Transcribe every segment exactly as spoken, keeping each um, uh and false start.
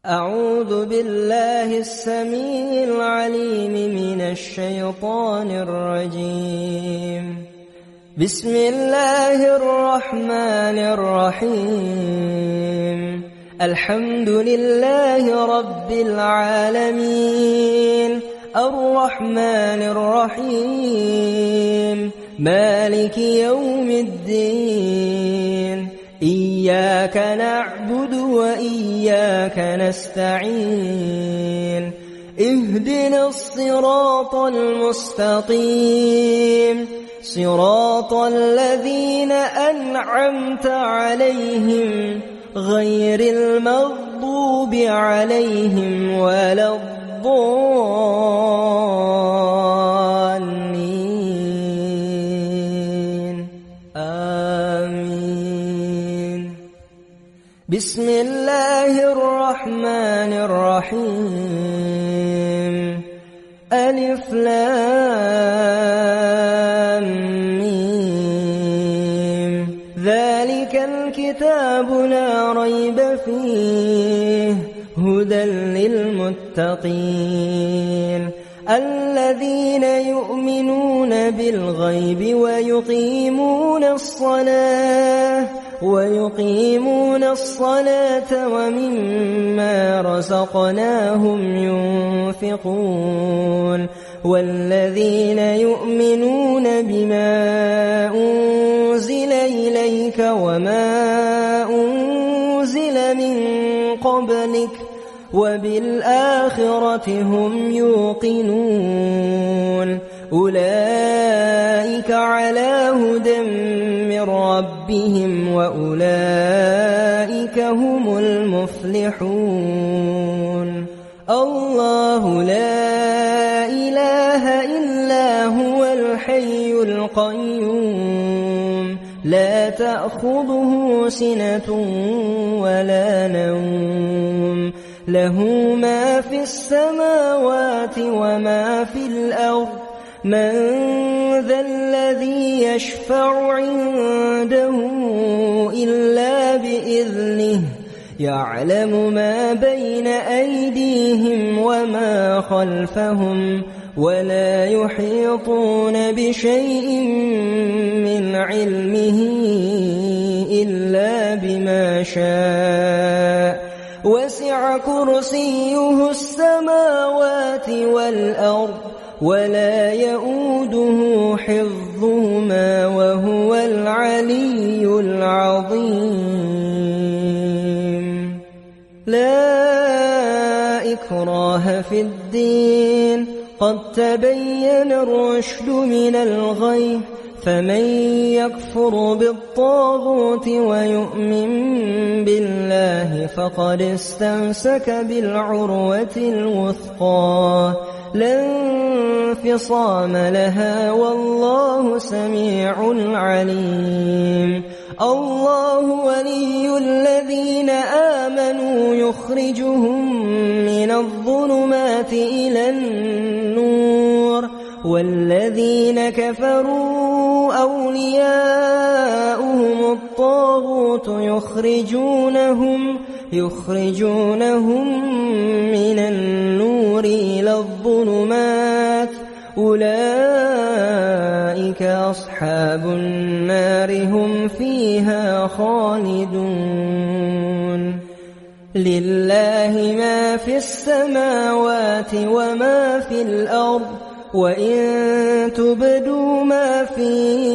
أعوذ بالله السميع العليم من الشيطان الرجيم. بسم الله الرحمن الرحيم. الحمد لله رب العالمين الرحمن الرحيم مالك يوم الدين. إياك نعبد وإياك نستعين. اهدنا الصراط المستقيم صراط الذين أنعمت عليهم غير المغضوب عليهم ولا الضالين. آمين. بسم الله الرحمن الرحيم. ألف لام ميم. ذلك الكتاب لا ريب فيه هدى للمتقين الذين يؤمنون بالغيب ويقيمون الصلاة ويقيمون الصلاة ومما رزقناهم ينفقون والذين يؤمنون بما أنزل إليك وما أنزل من قبلك وبالآخرة هم يوقنون. أولئك على هدى من ربهم وأولئك هم المفلحون. الله لا إله إلا هو الحي القيوم لا تأخذه سنة ولا نوم له ما في السماوات وما في الأرض. من ذا الذي يشفع عنده إلا بإذنه يعلم ما بين أيديهم وما خلفهم ولا يحيطون بشيء من علمه إلا بما شاء. وسع كرسيه السماوات والأرض ولا يؤوده حفظهما وهو العلي العظيم. لا إكراه في الدين قد تبين الرشد من الغي فمن يكفر بالطاغوت ويؤمن بالله فقد استمسك بالعروة الوثقى لا انفصام لها والله سميع عليم. الله ولي الذين آمنوا يخرجهم من الظلمات إلى النور والذين كفروا أولياؤهم الطاغوت يخرجونهم يخرجونهم من النور إلى الظلمات أولئك أصحاب النار هم فيها خالدون. لله ما في السماوات وما في الأرض وإن تبدوا ما في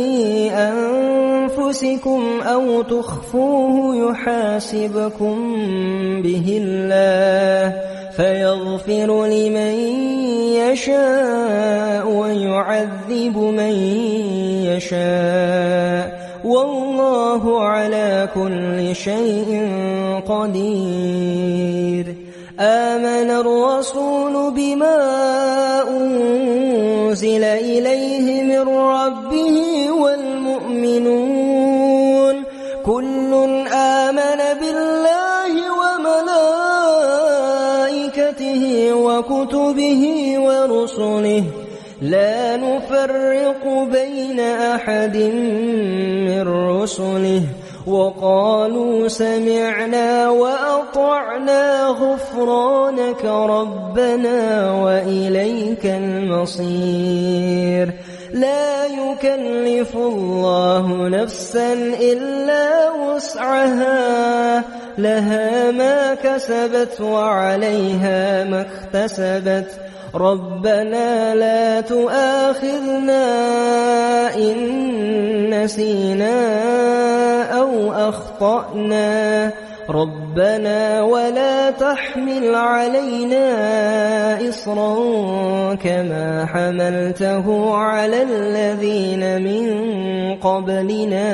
أنفسكم أو تخفوه يحاسبكم به الله فيغفر لمن يشاء ويعذب من يشاء والله على كل شيء قدير. آمن الرسول بما أنزل إليه من ربه والمؤمنون كل آمن بالله وملائكته وكتبه ورسله لا نفرق بين أحد من رسله وقالوا سمعنا وأطعنا غفرانك ربنا وإليك المصير. لا يكلف الله نفسا إلا وسعها، لها ما كسبت وعليها ما اكتسبت. ربنا لا تؤاخذنا إن نسينا أو أخطأنا، ربنا ولا تحمل علينا إصرا كما حملته على الذين من قبلنا،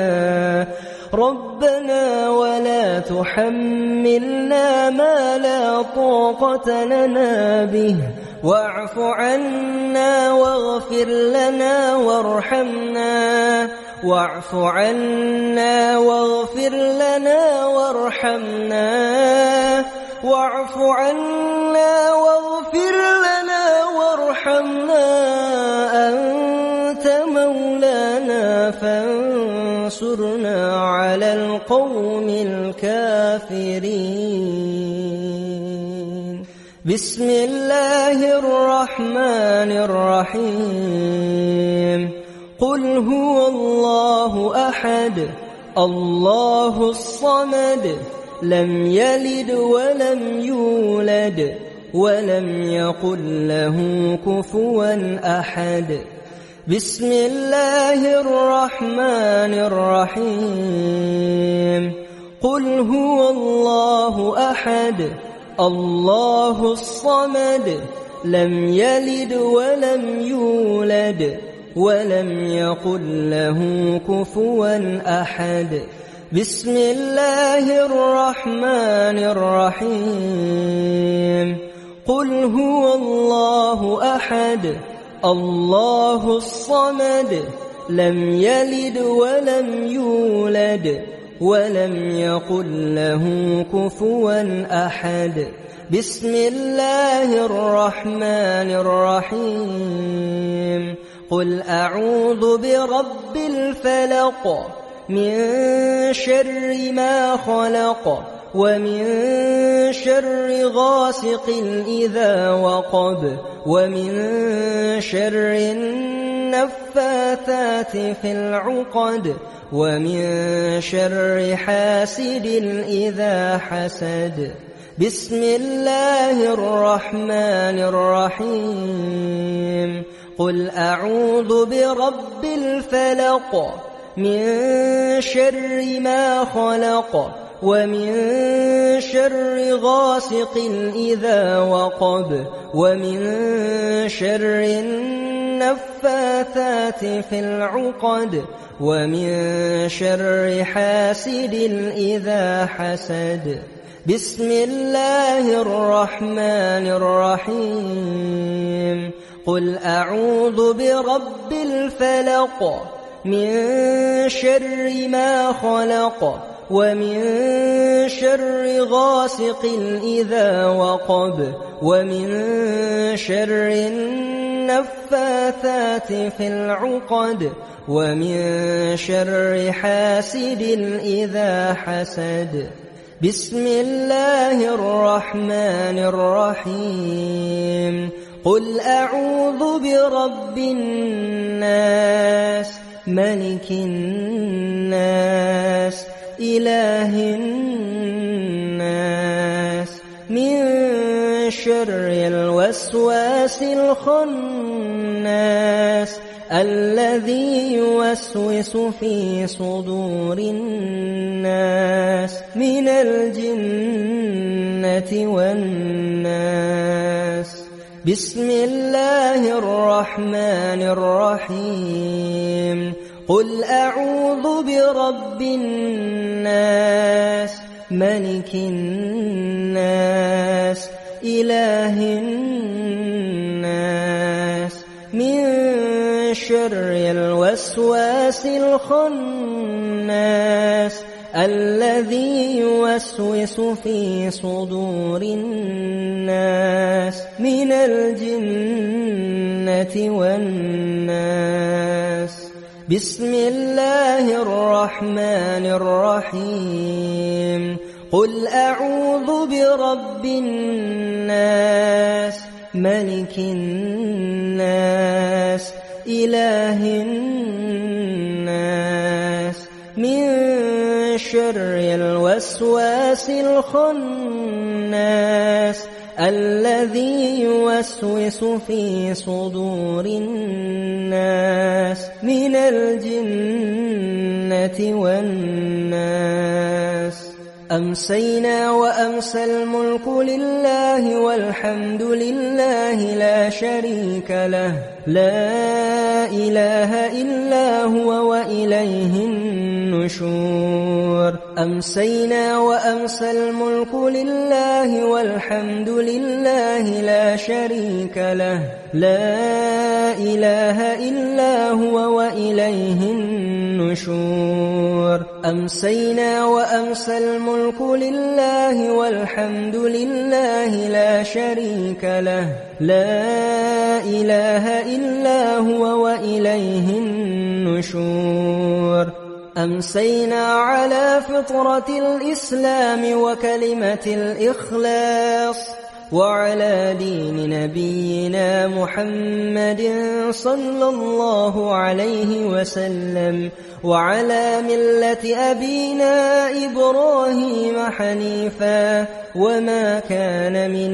ربنا ولا تحملنا ما لا طاقة لنا به، واعف عنا واغفر لنا وارحمنا، واعف عنا واغفر لنا وارحمنا، واعف عنا واغفر لنا وارحمنا، أنت مولانا فانصرنا على القوم الكافرين. بسم الله الرحمن الرحيم. قل هو الله أحد الله الصمد لم يلد ولم يولد ولم يكن له كفوا أحد. بسم الله الرحمن الرحيم. قل هو الله أحد الله الصمد لم يلد ولم يولد ولم يكن له كفوا أحد. بسم الله الرحمن الرحيم. قل هو الله أحد الله الصمد لم يلد ولم يولد ولم يكن له كفوا أحد. بسم الله الرحمن الرحيم. قل أعوذ برب الفلق من شر ما خلق ومن شر غاسق إذا وقب ومن شر النفاثات في العقد ومن شر حاسد إذا حسد. بسم الله الرحمن الرحيم. قل أعوذ برب الفلق من شر ما خلق ومن شر غاسق إذا وقب ومن شر النفاثات في العقد ومن شر حاسد إذا حسد. بسم الله الرحمن الرحيم. قل أعوذ برب الفلق من شر ما خلق ومن شر غاسق إذا وقب ومن شر النفاثات في العقد ومن شر حاسد إذا حسد. بسم الله الرحمن الرحيم. قل أعوذ برب الناس ملك الناس إله الناس من شر الوسواس الخناس الذي يوسوس في صدور الناس من الجنة والناس. بسم الله الرحمن الرحيم. قل أعوذ برب الناس ملك الناس إله الناس من شر الوسواس الخناس الذي يوسوس في صدور الناس من الجنة والناس. بسم الله الرحمن الرحيم قل أعوذ برب الناس ملك الناس إله الناس من شر الوسواس الخناس الذي يوسوس في صدور الناس من الجنة والناس أمسينا وأمسى الملك لله والحمد لله لا شريك له لا إله إلا هو وإليه النشور أمسينا وأمسى الملك لله والحمد لله لا شريك له لا إله إلا هو وإليه النشور أمسينا وأمسى الملك لله والحمد لله لا شريك له لا إله إلا هو وإليه النشور أمسينا على فطرة الإسلام وكلمة الإخلاص وعلى دين نبينا محمد صلى الله عليه وسلم وعلى ملة أبينا إبراهيم حنيفا وما كان من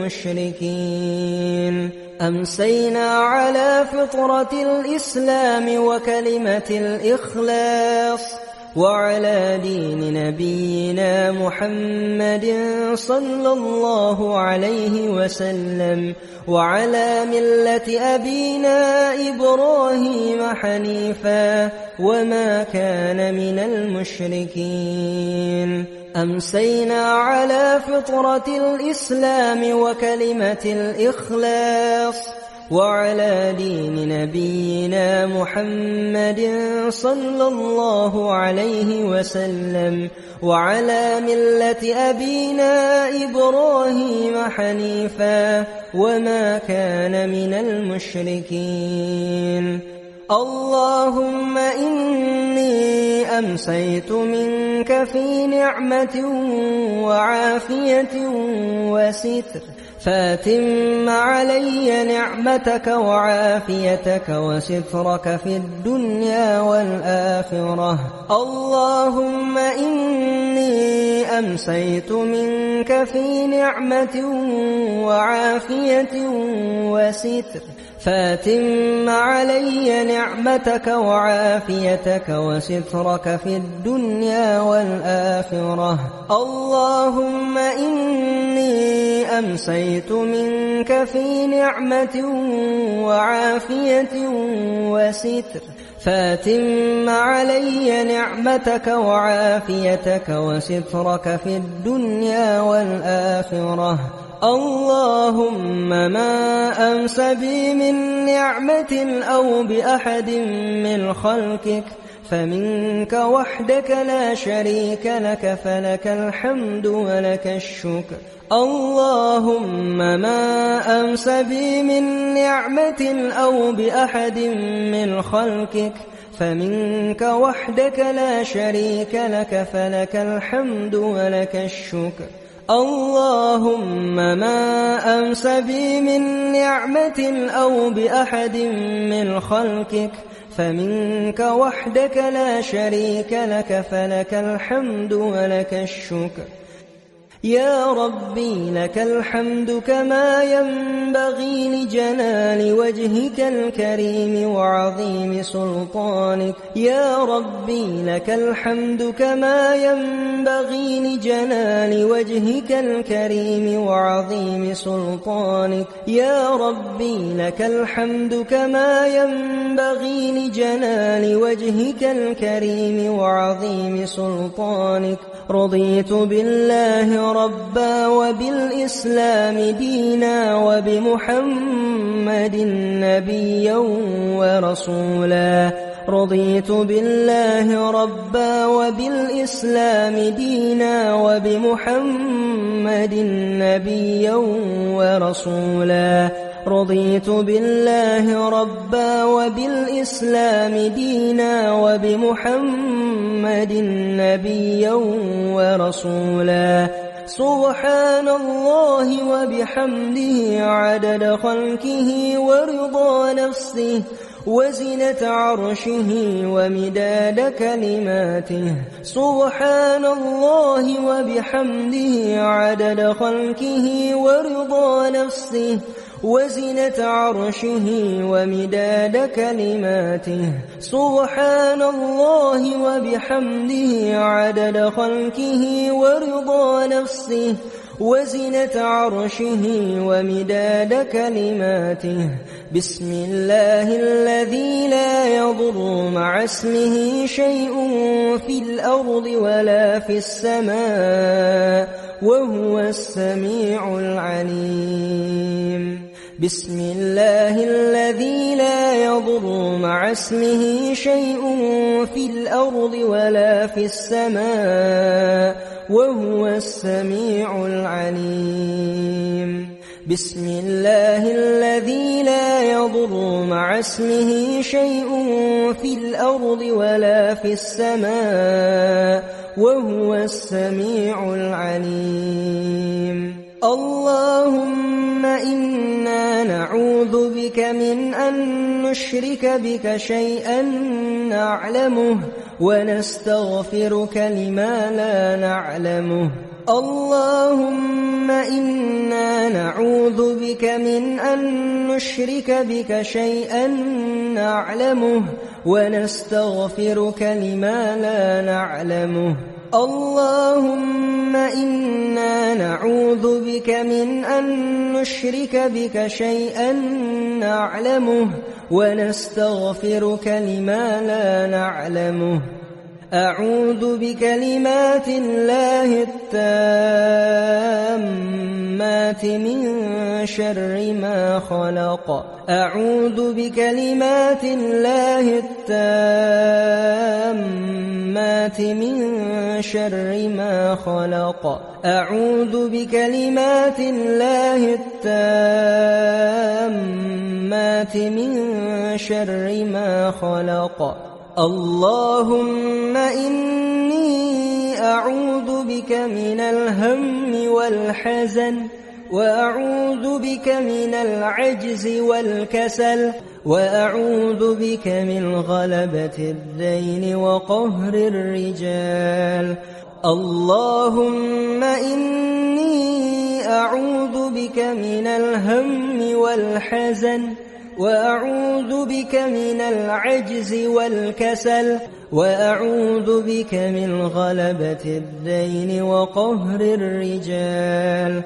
المشركين أمسينا على فطرة الإسلام وكلمة الإخلاص وعلى دين نبينا محمد صلى الله عليه وسلم وعلى ملة أبينا إبراهيم حنيفا وما كان من المشركين أمسينا على فطرة الإسلام وكلمة الإخلاص وعلى دين نبينا محمد صلى الله عليه وسلم وعلى ملة أبينا إبراهيم حنيفا وما كان من المشركين اللهم إني أمسيت منك في نعمة وعافية وستر فاتم علي نعمتك وعافيتك وسترك في الدنيا والآخرة اللهم إني أمسيت منك في نعمة وعافية وستر فاتم علي نعمتك وعافيتك وسترك في الدنيا والآخرة اللهم إني أمسيت منك في نعمة وعافية وستر فاتم علي نعمتك وعافيتك وسترك في الدنيا والآخرة اللهم ما أمس بي من نعمة أو بأحد من خلقك فمنك وحدك لا شريك لك فلك الحمد ولك الشكر اللهم ما أمس بي من نعمة أو بأحد من خلقك فمنك وحدك لا شريك لك فلك الحمد ولك الشكر اللهم ما أمس بي من نعمة أو بأحد من خلقك فمنك وحدك لا شريك لك فلك الحمد ولك الشكر يا ربي لك الحمد كما ينبغي لجلال وجهك الكريم وعظيم سلطانك يا ربي لك الحمد كما ينبغي لجلال وجهك الكريم وعظيم سلطانك يا ربي لك الحمد كما ينبغي لجلال وجهك الكريم وعظيم سلطانك رضيت بالله ربا وبالإسلام دينا وبمحمد نبيا ورسولا رضيت بالله ربا وبالإسلام دينا وبمحمد نبيا ورسولا رضيت بالله ربا وبالإسلام دينا وبمحمد نبيا ورسولا سبحان الله وبحمده عدد خلقه ورضا نفسه وزنة عرشه ومداد كلماته سبحان الله وبحمده عدد خلقه ورضا نفسه وزنة عرشه ومداد كلماته سبحان الله وبحمده عدد خلقه ورضا نفسه وزنة عرشه ومداد كلماته بسم الله الذي لا يضر مع اسمه شيء في الأرض ولا في السماء وهو السميع العليم بسم الله الذي لا يضر مع اسمه شيء في الأرض ولا في السماء وهو السميع العليم بسم الله الذي لا يضر مع اسمه شيء في الأرض ولا في السماء وهو السميع العليم اللهم إنا نعوذ بك من أن نشرك بك شيئا نعلمه ونستغفرك لما لا نعلمه اللهم إنا نعوذ بك من أن نشرك بك شيئا نعلمه ونستغفرك لما لا نعلمه اللهم إنا نعوذ بك من أن نشرك بك شيئا نعلمه ونستغفرك لما لا نعلمه أعوذ بكلمات الله التامات من شر ما خلق أعوذ بكلمات الله التامات من شر ما خلق أعوذ بكلمات الله التامات من شر ما خلق اللهم إني أعوذ بك من الهم والحزن وأعوذ بك من العجز والكسل وأعوذ بك من غلبة الدين وقهر الرجال اللهم إني أعوذ بك من الهم والحزن وأعوذ بك من العجز والكسل وأعوذ بك من غلبة الدين وقهر الرجال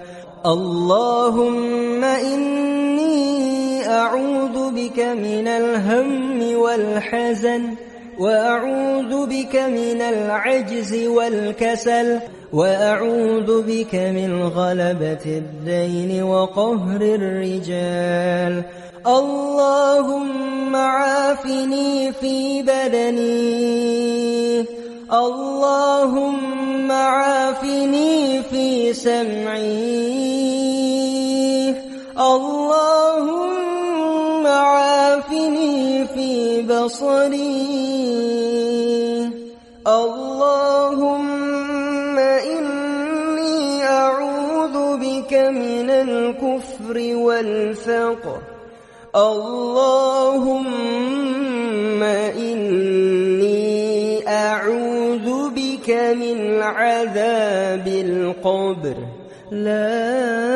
اللهم إني أعوذ بك من الهم والحزن وأعوذ بك من العجز والكسل وأعوذ بك من غلبة الدين وقهر الرجال اللهم عافني في بدني اللهم عافني في سمعي اللهم عافني في بصري اللهم إني أعوذ بك من الكفر والفقر اللهم إني أعوذ بك من عذاب القبر لا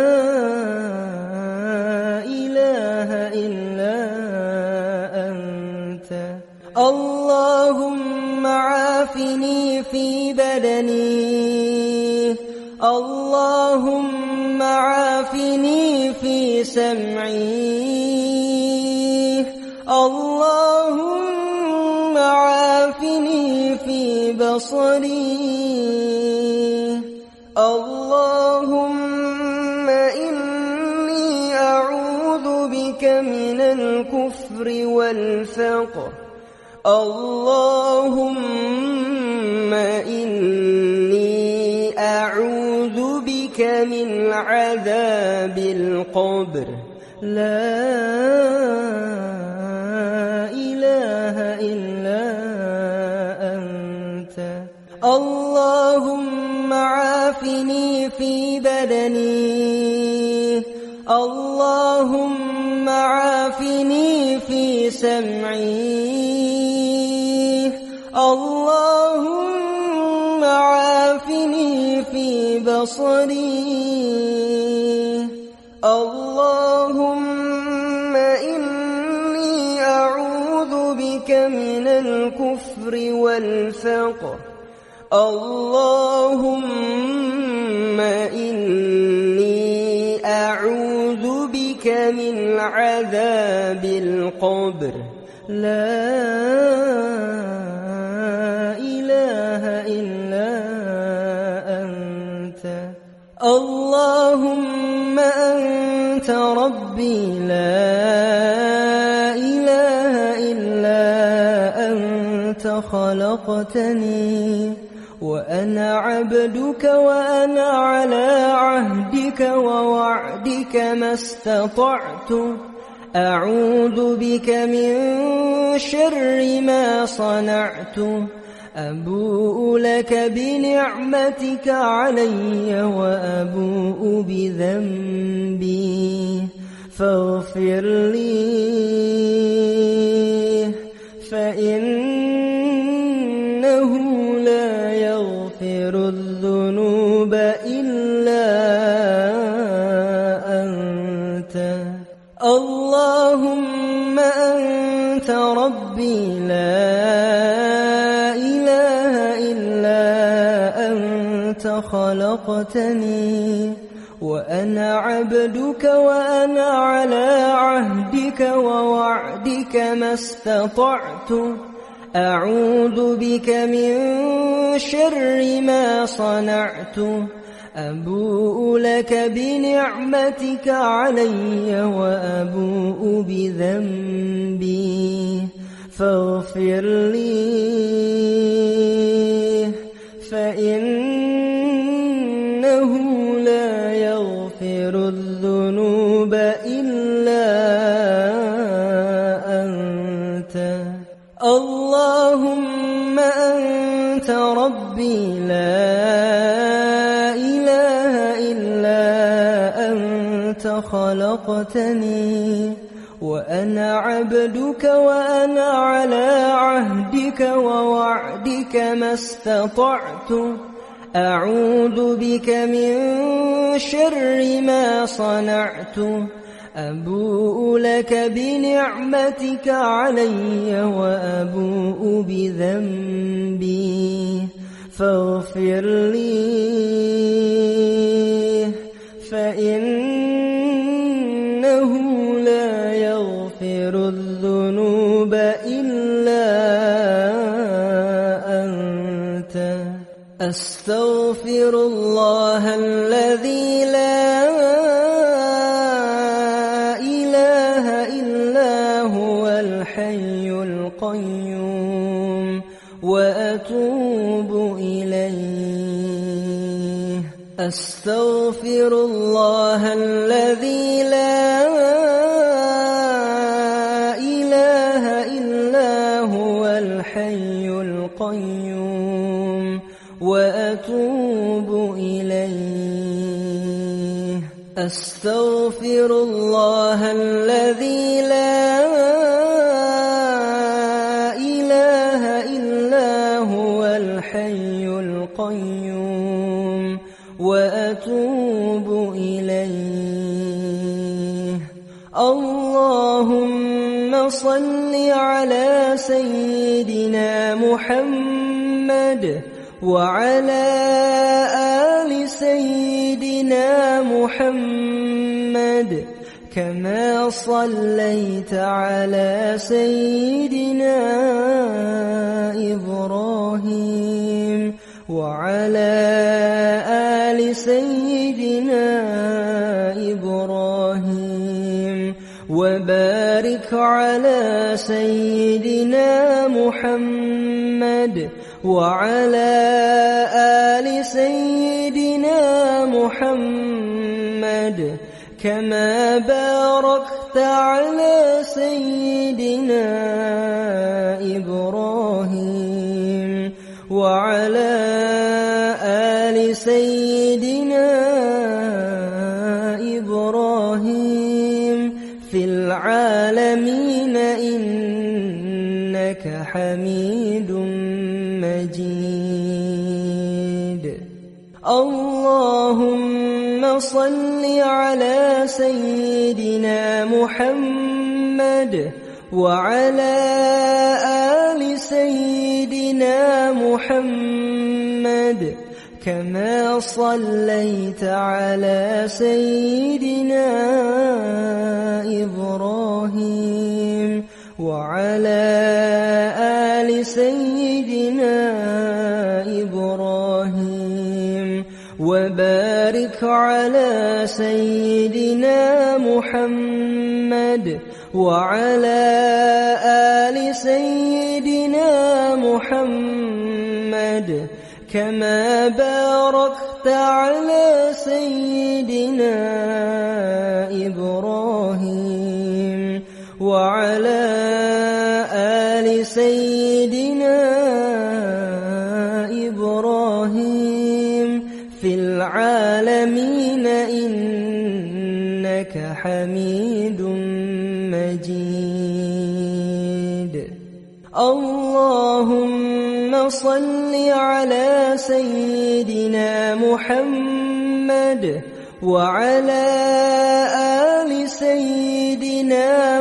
إله إلا أنت اللهم عافني في بدني اللهم عافني في سمعي اللهم عافني في بصري اللهم إني أعوذ بك من الكفر والفقر اللهم إني أعوذ بك من عذاب القبر لا إله إلا أنت. اللهم عافني في بدني، اللهم عافني في سمعي، اللهم عافني في بصري. اللهم إني أعوذ بك من الكفر والفقر. اللهم إني أعوذ بك من عذاب القبر. لا إله إلا أنت. اللهم أنت ربي لا إله إلا أنت خلقتني وأنا عبدك وأنا على عهدك ووعدك ما استطعت. أعوذ بك من شر ما صنعت. أبوء لك بنعمتك علي وأبوء بذنبي فاغفر لي، فإنه لا يغفر الذنوب إلا أنت. اللهم أنت ربي لا إله إلا أنت خلقتني وأنا عبدك وأنا على عهدك ووعدك ما استطعت. أعوذ بك من شر ما صنعت. أبوء لك بنعمتك علي وأبوء بذنبي فاغفر لي، فإنه لا يغفر الذنوب إلا أنت. اللهم أنت ربي لا إله إلا أنت خلقتني وأنا عبدك وأنا على عهدك ووعدك ما استطعت. أعوذ بك من شر ما صنعت. أبوء لك بنعمتك علي وأبوء بذنبي فاغفر لي، فإنه لا يغفر الذنوب إلا أنت. أستغفر الله الذي لا إله إلا هو الحي القيوم وأتوب إليه. أستغفر الله الذي لا إله إلا هو الحي القيوم وأتوب إليه. أستغفر الله الذي لا إله إلا هو الحي القيوم وأتوب إليه. اللهم صل على سيدنا محمد وعلى آل سيدنا محمد كما صليت على سيدنا إبراهيم وعلى آل سيدنا إبراهيم وبارك على سيدنا محمد وعلى آل سيدنا محمد محمد كما باركت على سيدنا إبراهيم وعلى آل سيدنا إبراهيم في العالمين إنك حميد مجيد. اللهم صل على سيدنا محمد وعلى آل سيدنا محمد كما صليت على سيدنا إبراهيم وعلى آل سيدنا إبراهيم وبارك على سيدنا محمد وعلى آل سيدنا محمد كما باركت على سيدنا إبراهيم وعلى آل سيدنا إبراهيم في العالمين إنك حميد مجيد. اللهم صل على سيدنا محمد وعلى آل سيدنا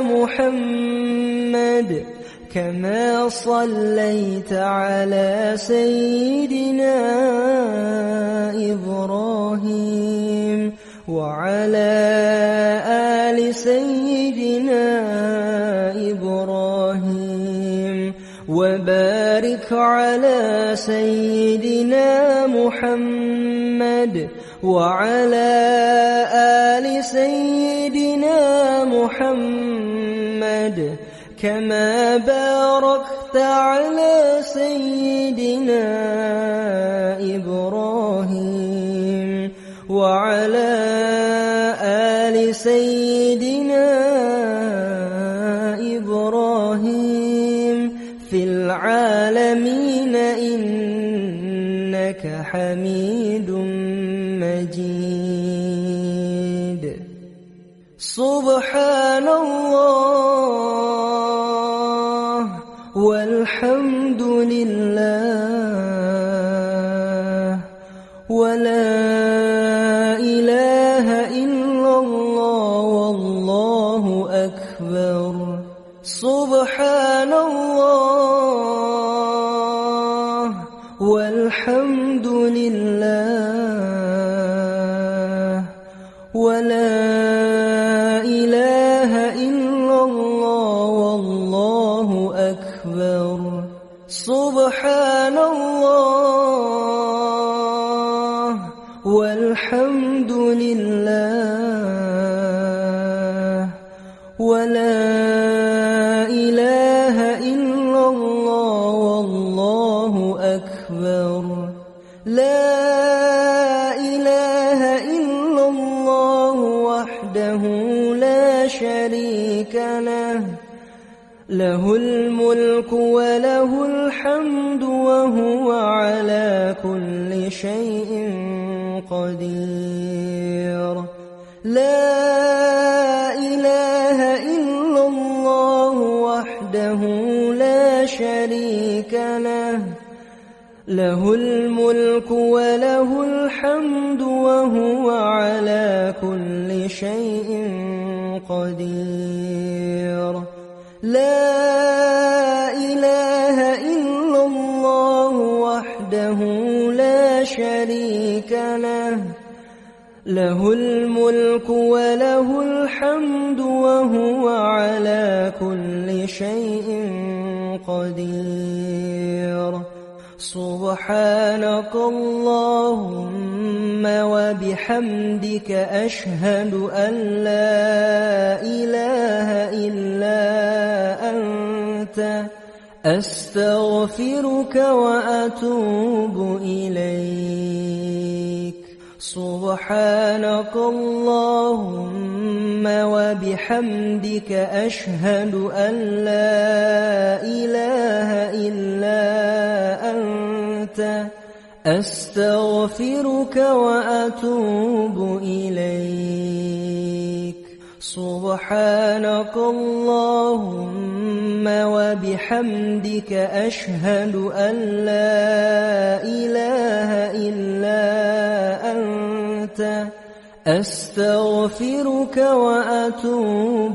محمد كما صليت على سيدنا إبراهيم وعلى آل سيدنا إبراهيم وبارك على سيدنا محمد وعلى آل سيدنا محمد كما باركت على سيدنا إبراهيم وعلى آل سيدنا إبراهيم في العالمين إنك حميد مجيد. سبحان الله والحمد لله ولا إله إلا الله والله أكبر. سبحان الله والحمد لله ولا إله إلا الله والله أكبر. سبحان الله والحمد لله ولا إله إلا الله والله أكبر. لا إله إلا الله وحده لا شريك له له الملك وله الحمد وهو على كل شيء قدير. لا إله إلا الله وحده لا شريك له له الملك وله الحمد وهو على كل شيء قدير. لا إله إلا الله وحده لا شريك له له الملك وله الحمد وهو على كل شيء قدير. سبحانك اللهم وبحمدك أشهد أن لا إله إلا أنت أستغفرك وأتوب إليك. سبحانك اللهم وبحمدك أشهد أن لا إله إلا أنت أستغفرك وأتوب إليك سبحانك اللهم وبحمدك أشهد أن لا إله إلا أنت أستغفرك وأتوب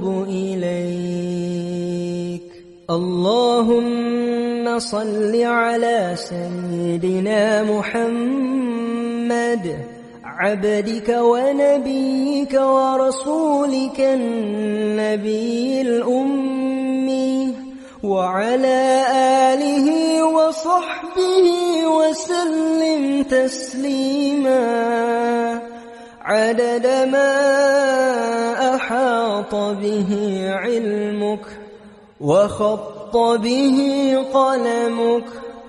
إليك اللهم صل على سيدنا محمد عبدك ونبيك ورسولك النبي الأمي وعلى آله وصحبه وسلم تسليما عدد ما أحاط به علمك وخط به قلمك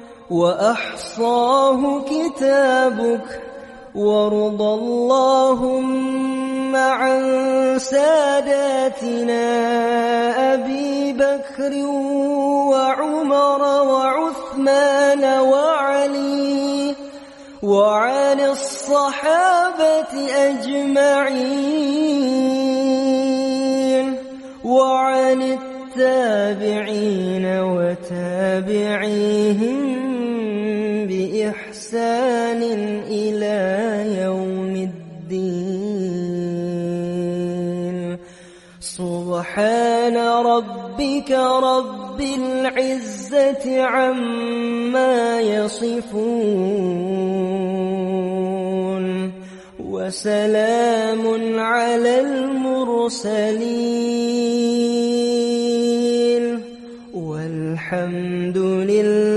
وأحصاه كتابك وارض اللهم عن ساداتنا أبي بكر وعمر وعثمان وعلي وعن الصحابة أجمعين وعن التابعين وتابعيهم بإحسان إلى يوم الدين سبحان ربك رب العزة عما يصفون وسلام على المرسلين والحمد لله